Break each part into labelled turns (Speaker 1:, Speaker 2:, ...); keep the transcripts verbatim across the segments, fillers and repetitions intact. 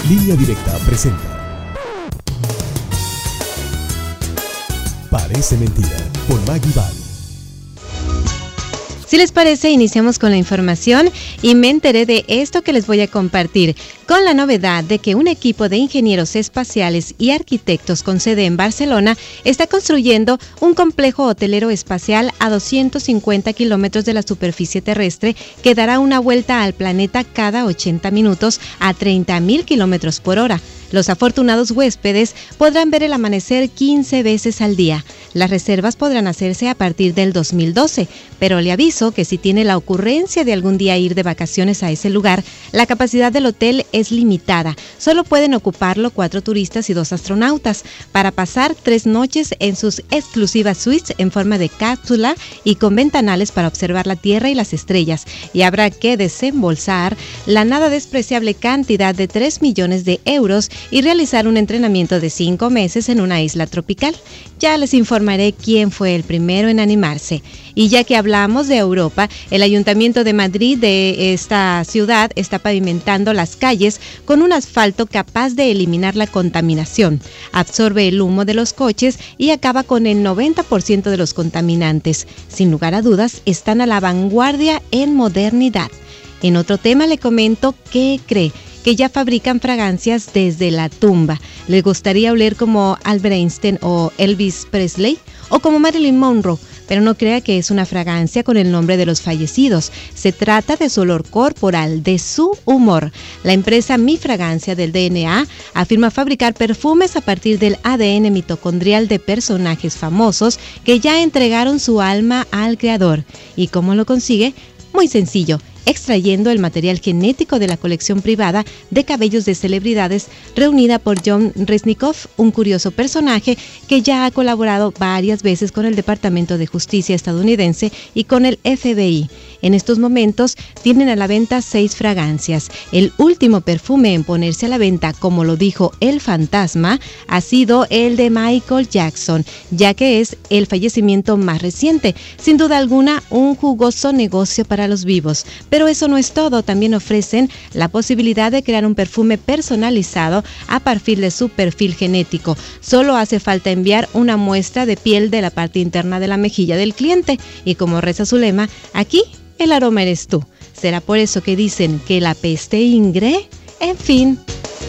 Speaker 1: Línea Directa presenta Parece Mentira, por Maggie Val.
Speaker 2: Si les parece, iniciamos con la información y me enteré de esto que les voy a compartir, con la novedad de que un equipo de ingenieros espaciales y arquitectos con sede en Barcelona está construyendo un complejo hotelero espacial a doscientos cincuenta kilómetros de la superficie terrestre que dará una vuelta al planeta cada ochenta minutos a treinta mil kilómetros por hora. Los afortunados huéspedes podrán ver el amanecer quince veces al día. Las reservas podrán hacerse a partir del dos mil doce, pero le aviso que si tiene la ocurrencia de algún día ir de vacaciones a ese lugar, la capacidad del hotel es limitada. Solo pueden ocuparlo cuatro turistas y dos astronautas para pasar tres noches en sus exclusivas suites en forma de cápsula y con ventanales para observar la Tierra y las estrellas. Y habrá que desembolsar la nada despreciable cantidad de tres millones de euros y realizar un entrenamiento de cinco meses en una isla tropical. Ya les informaré quién fue el primero en animarse. Y ya que hablamos de Europa, el Ayuntamiento de Madrid de esta ciudad está pavimentando las calles con un asfalto capaz de eliminar la contaminación, absorbe el humo de los coches y acaba con el noventa por ciento de los contaminantes. Sin lugar a dudas, están a la vanguardia en modernidad. En otro tema le comento qué cree. Que ya fabrican fragancias desde la tumba. ¿Les gustaría oler como Albert Einstein o Elvis Presley? ¿O como Marilyn Monroe? Pero no crea que es una fragancia con el nombre de los fallecidos. Se trata de su olor corporal, de su humor. La empresa Mi Fragancia del D N A afirma fabricar perfumes a partir del A D N mitocondrial de personajes famosos que ya entregaron su alma al creador. ¿Y cómo lo consigue? Muy sencillo, extrayendo el material genético de la colección privada de cabellos de celebridades reunida por John Resnikoff, un curioso personaje que ya ha colaborado varias veces con el Departamento de Justicia estadounidense y con el F B I. En estos momentos tienen a la venta seis fragancias. El último perfume en ponerse a la venta, como lo dijo el fantasma, ha sido el de Michael Jackson, ya que es el fallecimiento más reciente. Sin duda alguna, un jugoso negocio para los vivos. Pero eso no es todo, también ofrecen la posibilidad de crear un perfume personalizado a partir de su perfil genético. Solo hace falta enviar una muestra de piel de la parte interna de la mejilla del cliente y, como reza su lema, aquí el aroma eres tú. ¿Será por eso que dicen que la peste ingre? En fin.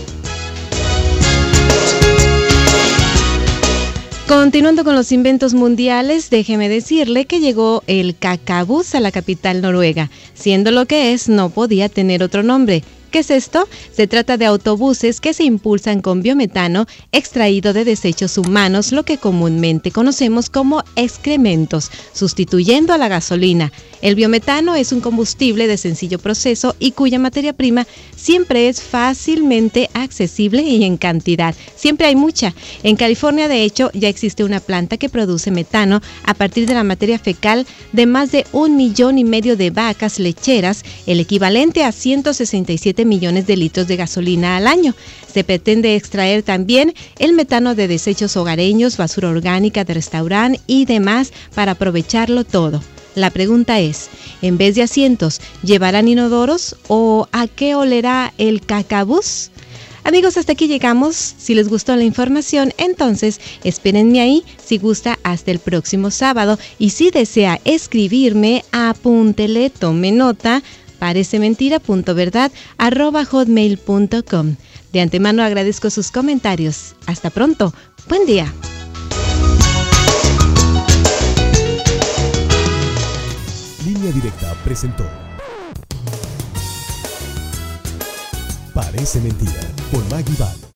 Speaker 2: Continuando con los inventos mundiales, déjeme decirle que llegó el cacabús a la capital noruega. Siendo lo que es, no podía tener otro nombre. ¿Qué es esto? Se trata de autobuses que se impulsan con biometano extraído de desechos humanos, lo que comúnmente conocemos como excrementos, sustituyendo a la gasolina. El biometano es un combustible de sencillo proceso y cuya materia prima siempre es fácilmente accesible y en cantidad. Siempre hay mucha. En California, de hecho, ya existe una planta que produce metano a partir de la materia fecal de más de un millón y medio de vacas lecheras, el equivalente a ciento sesenta y siete millones de litros de gasolina al año. Se pretende extraer también el metano de desechos hogareños, basura orgánica de restaurante y demás para aprovecharlo todo. La pregunta es, en vez de asientos, ¿llevarán inodoros o a qué olerá el cacabús? Amigos, hasta aquí llegamos. Si les gustó la información, entonces espérenme ahí, si gusta, hasta el próximo sábado. Y si desea escribirme, apúntele, tome nota, parecementira.verdad arroba hotmail punto com. De antemano agradezco sus comentarios. Hasta pronto. Buen día.
Speaker 1: Línea Directa presentó Parece Mentira, por Maggie Val.